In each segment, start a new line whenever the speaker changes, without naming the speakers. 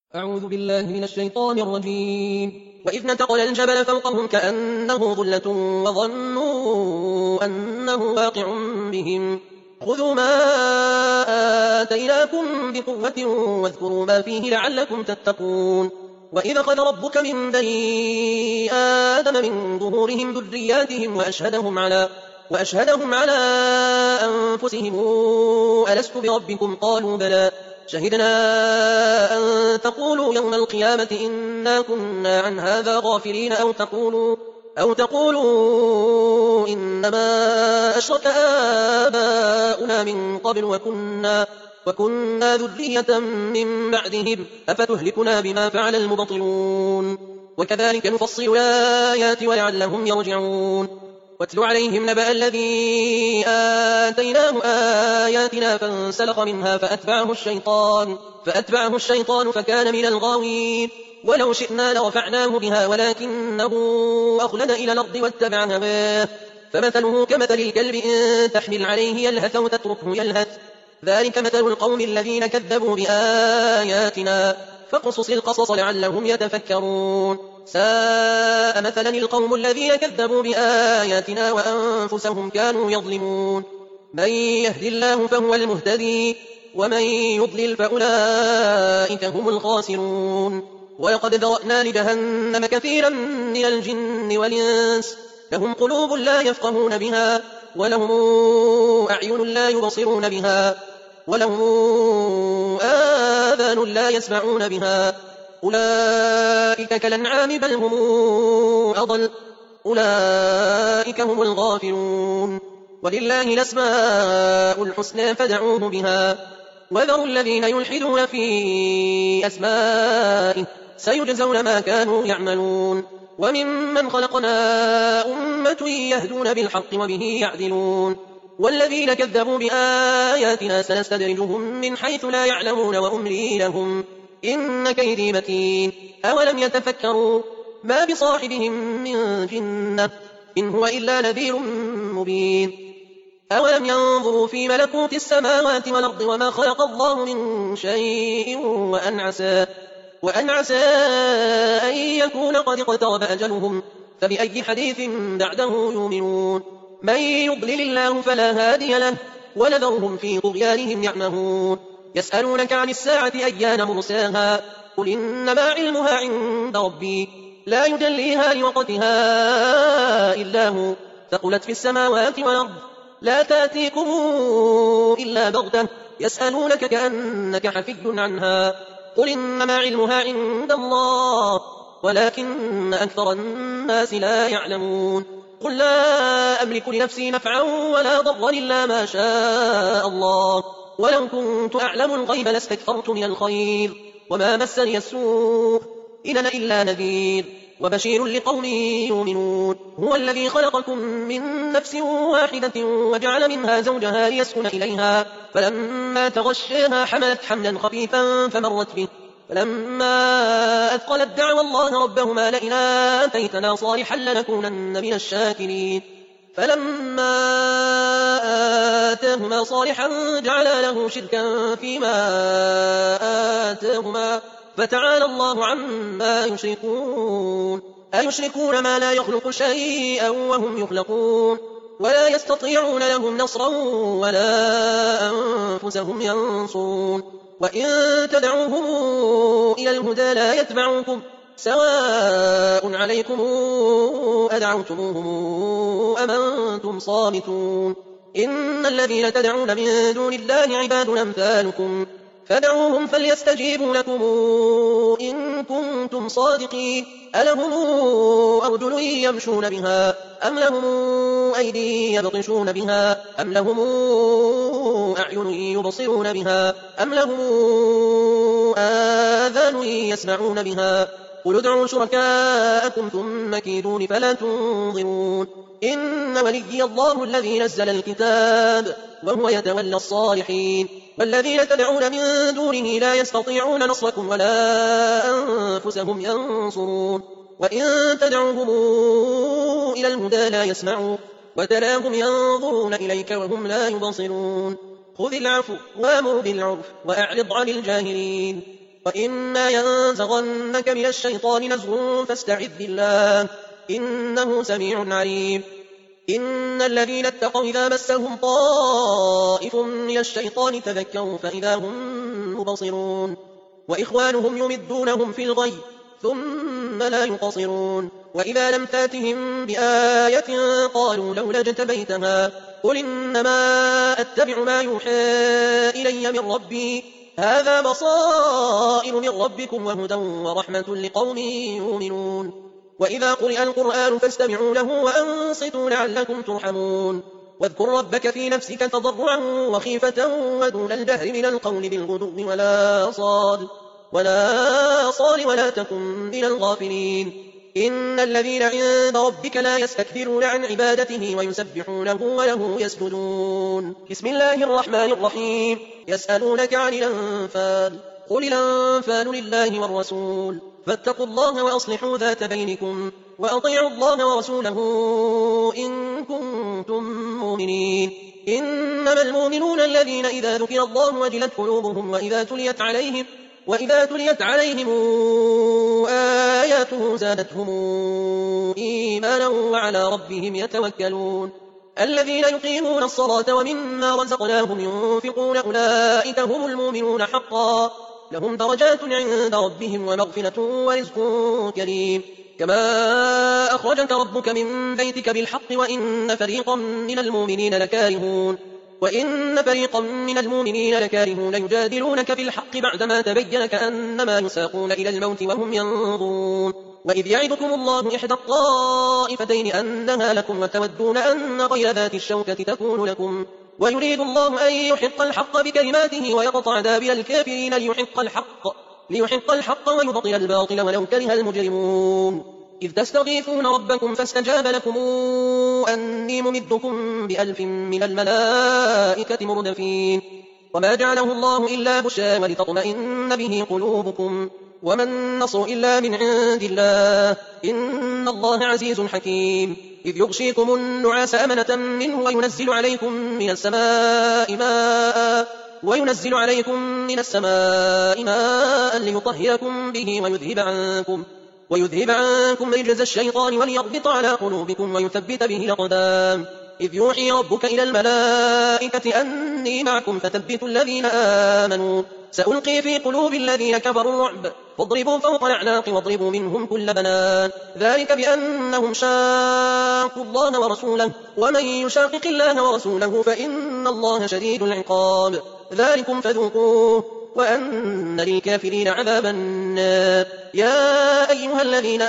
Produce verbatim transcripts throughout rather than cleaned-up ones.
أعوذ بالله من الشيطان الرجيم. وإذ نتقل الجبل فوقهم كأنه ظلة وظنوا أنه واقع بهم خذوا ما آتيناكم بقوة واذكروا ما فيه لعلكم تتقون. وإذ أخذ ربك من بني آدم من ظهورهم ذرياتهم وأشهدهم على وأشهدهم على أنفسهم ألست بربكم قالوا بلى شهدنا أن تقولوا يوم القيامة إنا كنا عن هذا غافلين أو تقولوا, أو تقولوا إنما أشرك آباؤنا من قبل وكنا, وكنا ذرية من بعدهم أفتهلكنا بما فعل المبطلون. وكذلك نفصل الآيات ولعلهم يرجعون. واتل عليهم نبأ الذي آتيناه آياتنا فانسلخ منها فأتبعه الشيطان, فأتبعه الشيطان فكان من الغاوين. ولو شئنا لرفعناه بها ولكنه أخلد إلى الأرض واتبع هواه فمثله كمثل الكلب إن تحمل عليه يلهث أو تتركه يلهث ذلك مثل القوم الذين كذبوا بآياتنا فاقصص القصص لعلهم يتفكرون. ساء مثلا القوم الذين كذبوا بآياتنا وأنفسهم كانوا يظلمون. من يهد الله فهو المهتدي ومن يضلل فأولئك هم الخاسرون. ولقد ذرأنا لجهنم كثيرا من الجن والإنس لهم قلوب لا يفقهون بها ولهم أعين لا يبصرون بها ولهم آذان لا يسمعون بها أولئك كالأنعام بل هم أضل أولئك هم الغافلون. ولله الأسماء الحسنى فادعوه بها وذروا الذين يلحدون في أسمائه سيجزون ما كانوا يعملون. وممن خلقنا أمة يهدون بالحق وبه يعدلون. والذين كذبوا بآياتنا سنستدرجهم من حيث لا يعلمون وأملي لهم إن كيدي متين. أولم يتفكروا ما بصاحبهم من جنة إن هو إلا نذير مبين. أولم ينظروا في ملكوت السماوات والأرض وما خلق الله من شيء وأن عسى, وأن عسى أن يكون قد اقترب أجلهم فبأي حديث بعده يؤمنون. من يضلل الله فلا هادي له ونذرهم في طغيانهم يعمهون. يسألونك عن الساعة أيان مرساها قل إنما علمها عند ربي لا يجليها لوقتها إلا هو ثقلت في السماوات والأرض لا تأتيكم إلا بغتة يسألونك كأنك حفي عنها قل إنما علمها عند الله ولكن أكثر الناس لا يعلمون. قل لا أملك لنفسي نفعا ولا ضرا إلا ما شاء الله ولو كنت أعلم الغيب لاستكثرت من الخير وما مسني السوء إن أنا إلا نذير وبشير لقوم يؤمنون. هو الذي خلقكم من نفس واحدة وجعل منها زوجها ليسكن إليها فلما تغشاها حملت حملا خفيفا فمرت به فلما أثقلت دعوى الله ربهما لئن آتيتنا صالحا لنكونن من الشاكرين. فلما آتاهما صالحا جعلا له شركا فيما آتاهما فتعالى الله عما يشركون. أيشركون ما لا يخلق شيئا وهم يخلقون ولا يستطيعون لهم نصرا ولا أنفسهم ينصرون. وإن تدعوهم إلى الهدى لا يتبعوكم سواء عليكم أدعوتموهم أم أنتم صامتون. إن الذين تدعون من دون الله عباد أمثالكم فدعوهم فليستجيبوا لكم إن كنتم صادقين. ألهم أرجل يمشون بها أم لهم أيدي يبطشون بها أم لهم أعين يبصرون بها أم لهم آذان يسمعون بها قل ادعوا شركاءكم ثم كيدون فلا تنظرون. إن وليي الله الذي نزل الكتاب وهو يتولى الصالحين. والذين تدعون من دونه لا يستطيعون نصركم ولا أنفسهم ينصرون. وإن تدعوهم إلى الهدى لا يسمعوا وتراهم ينظرون إليك وهم لا يبصرون. خذ العفو وامر بالعرف وأعرض عن الجاهلين. وإما ينزغنك من الشيطان نزغ فاستعذ بالله إنه سميع عليم إن الذين اتقوا إذا مسهم طائف من الشيطان تذكروا فإذا هم مبصرون وإخوانهم يمدونهم في الغي ثم لا يقصرون وإذا لم تاتهم بآية قالوا لولا اجتبيتها قل إنما أتبع ما يوحى إلي من ربي هذا بصائر من ربكم وهدى ورحمة لقوم يؤمنون وإذا قرئ القرآن فاستمعوا له وأنصتوا لعلكم ترحمون واذكر ربك في نفسك تضرعا وخيفة ودون الجهر من القول بالغدو ولا صال ولا صال ولا تكن من الغافلين إن الذين عند ربك لا يستكبرون عن عبادته ويسبحونه وله يسجدون بسم الله الرحمن الرحيم يسألونك عن الأنفال قل الأنفال لله والرسول فاتقوا الله وأصلحوا ذات بينكم وأطيعوا الله ورسوله إن كنتم مؤمنين إنما المؤمنون الذين إذا ذكر الله وجلت قلوبهم وإذا تليت عليهم وإذا تليت عليهم آياته زادتهم إيمانا وعلى ربهم يتوكلون الذين يقيمون الصلاة ومما رزقناهم ينفقون أولئك هم المؤمنون حقا لهم درجات عند ربهم ومغفرة ورزق كريم كما أخرجك ربك من بيتك بالحق وإن فريقا من المؤمنين لكارهون وإن فريقا من المؤمنين لكارهون يجادلونك في الحق بعدما تبين كأنما يساقون إلى الموت وهم ينظرون وإذ يعدكم الله إحدى الطائفتين أنها لكم وتودون أن غير ذات الشوكة تكون لكم ويريد الله أن يحق الحق بكلماته ويقطع دابر الكافرين ليحق الحق ليحق الحق ويبطل الباطل ولو كره المجرمون إذ تستغيثون ربكم فاستجاب لكم أني ممدكم بألف من الملائكة مردفين وما جعله الله إلا بشرى ولتطمئن به قلوبكم وما النصر إلا من عند الله إن الله عزيز حكيم إذ يغشيكم النعاس أمنة منه وينزل عليكم من السماء ماء وينزل عليكم من السماء ماء ليطهركم به ويذهب عنكم ويذهب عنكم رجز الشيطان وليربط على قلوبكم ويثبت به الأقدام إذ يوحي ربك إلى الملائكة أني معكم فثبتوا الذين آمنوا سألقي في قلوب الذين كفروا الرعب فاضربوا فوق الأعناق واضربوا منهم كل بنان ذلك بأنهم شاقوا الله ورسوله ومن يشاقق الله ورسوله فإن الله شديد العقاب ذلكم فذوقوه وأن للكافرين عذاب النار يا أيها الذين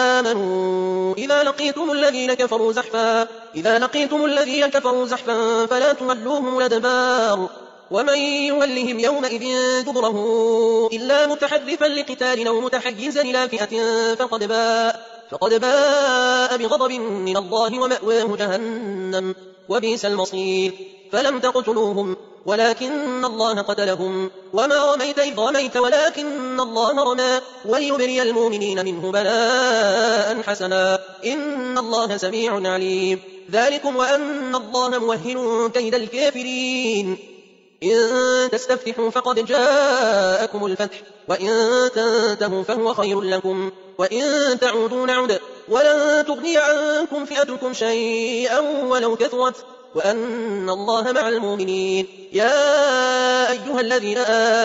آمنوا إذا لقيتم الذين كفروا زحفا إذا لقيتم الذين كفروا زحفا فلا تولوهم الأدبار ومن يولهم يومئذ دبره إلا متحرفا لقتال أو متحيزا إلى فئة فقد باء فقد باء بغضب من الله ومأواه جهنم وبئس المصير فلم تقتلوهم ولكن الله قتلهم وما رميت إذ رميت ولكن الله رمى وليبري المؤمنين منه بلاء حسنا إن الله سميع عليم ذلكم وأن الله موهن كيد الكافرين إن تستفتحوا فقد جاءكم الفتح وإن تنتهوا فهو خير لكم وإن تعودوا نعد ولن تغني عنكم فئتكم شيئا ولو كثرت وأن الله مع المؤمنين يا أيها الذين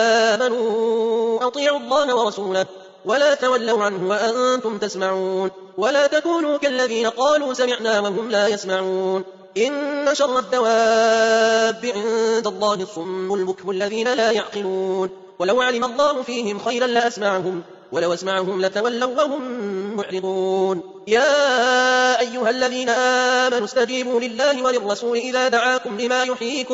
آمنوا أطيعوا الله ورسوله ولا تولوا عنه وأنتم تسمعون ولا تكونوا كالذين قالوا سمعنا وهم لا يسمعون إن شر الدواب عند الله الصم البكم الذين لا يعقلون ولو علم الله فيهم خيرا لأسمعهم ولو أسمعهم لتولوا وهم معرضون يا أيها الذين آمنوا استجيبوا لله وللرسول إذا دعاكم لما يحييكم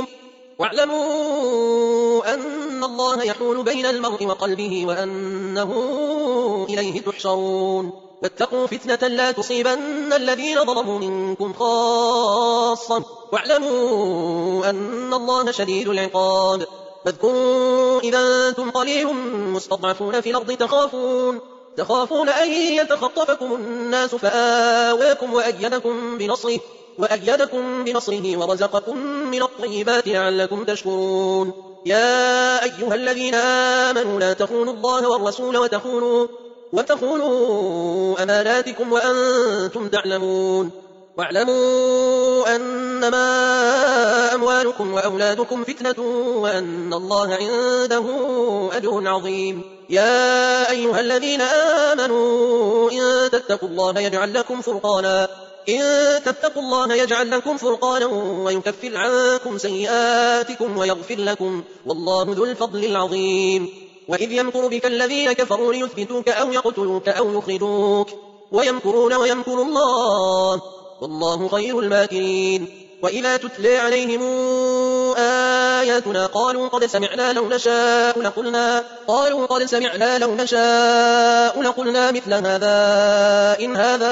واعلموا أن الله يحول بين المرء وقلبه وأنه إليه تحشرون واتقوا فتنة لا تصيبن الذين ظلموا منكم خاصة واعلموا أن الله شديد العقاب فاذكروا إذا أنتم قليل مستضعفون في الأرض تخافون تخافون أن يتخطفكم الناس فآواكم وأيدكم بنصره وأيدكم بنصره ورزقكم من الطيبات لعلكم تشكرون يا أيها الذين آمنوا لا تخونوا الله والرسول وتخونوا, وتخونوا أماناتكم وأنتم تعلمون واعلموا أنما أموالكم وأولادكم فتنة وأن الله عنده أجر عظيم. يا أيها الذين آمنوا إن تتقوا الله يجعل لكم فرقانا إن تتقوا الله يجعل لكم فرقانا ويكفر عنكم سيئاتكم ويغفر لكم والله ذو الفضل العظيم. وإذ يمكر بك الذين كفروا ليثبتوك أو يقتلوك أو يخرجوك ويمكرون ويمكر الله والله خير الماكرين. وإذا تتلى عليهم آياتنا قالوا قد سمعنا لو نشاء لقلنا قالوا قد سمعنا لو نشاء لقلنا مثل هذا إن هذا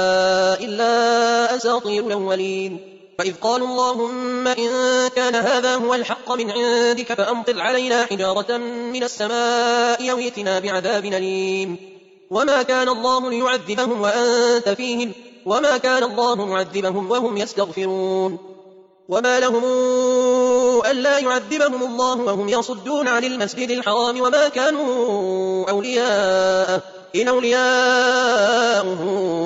إلا أساطير الأولين. فإذ قالوا اللهم إن كان هذا هو الحق من عندك فأمطر علينا حجارة من السماء أو ائتنا بعذاب أليم. وما كان الله ليعذبهم وأنت فيهم وما كان الله معذبهم وهم يستغفرون. وما لهم ألا يعذبهم الله وهم يصدون عن المسجد الحرام وما كانوا أولياءه إن أولياؤه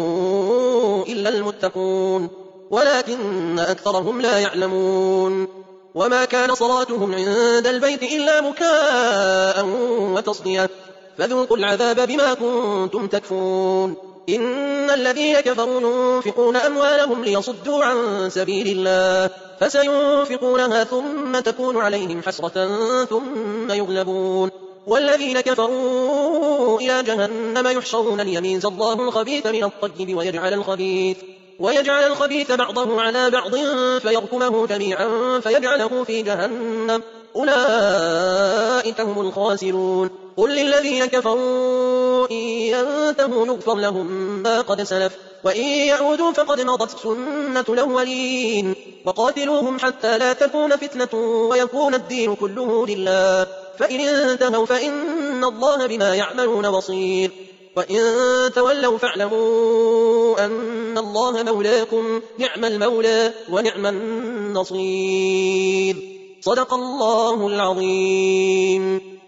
إلا المتقون ولكن أكثرهم لا يعلمون. وما كان صلاتهم عند البيت إلا مكاء وتصدية فذوقوا العذاب بما كنتم تكفرون. إن الذين كفروا ينفقون أموالهم ليصدوا عن سبيل الله فسينفقونها ثم تكون عليهم حسرة ثم يغلبون والذين كفروا إلى جهنم يحشرون ليميز الله الخبيث من الطيب ويجعل الخبيث ويجعل الخبيث بعضه على بعض فيركمه جميعا فيجعله في جهنم أولئك هم الخاسرون. قل للذين كفروا إن ينتهوا يغفر لهم ما قد سلف وإن يعودوا فقد مضت سنة الأولين وقاتلوهم حتى لا تكون فتنة ويكون الدين كله لله فإن انتهوا فإن الله بما يعملون بصير. وإن تولوا فاعلموا أن الله مولاكم نعم المولى ونعم النصير. صدق الله العظيم.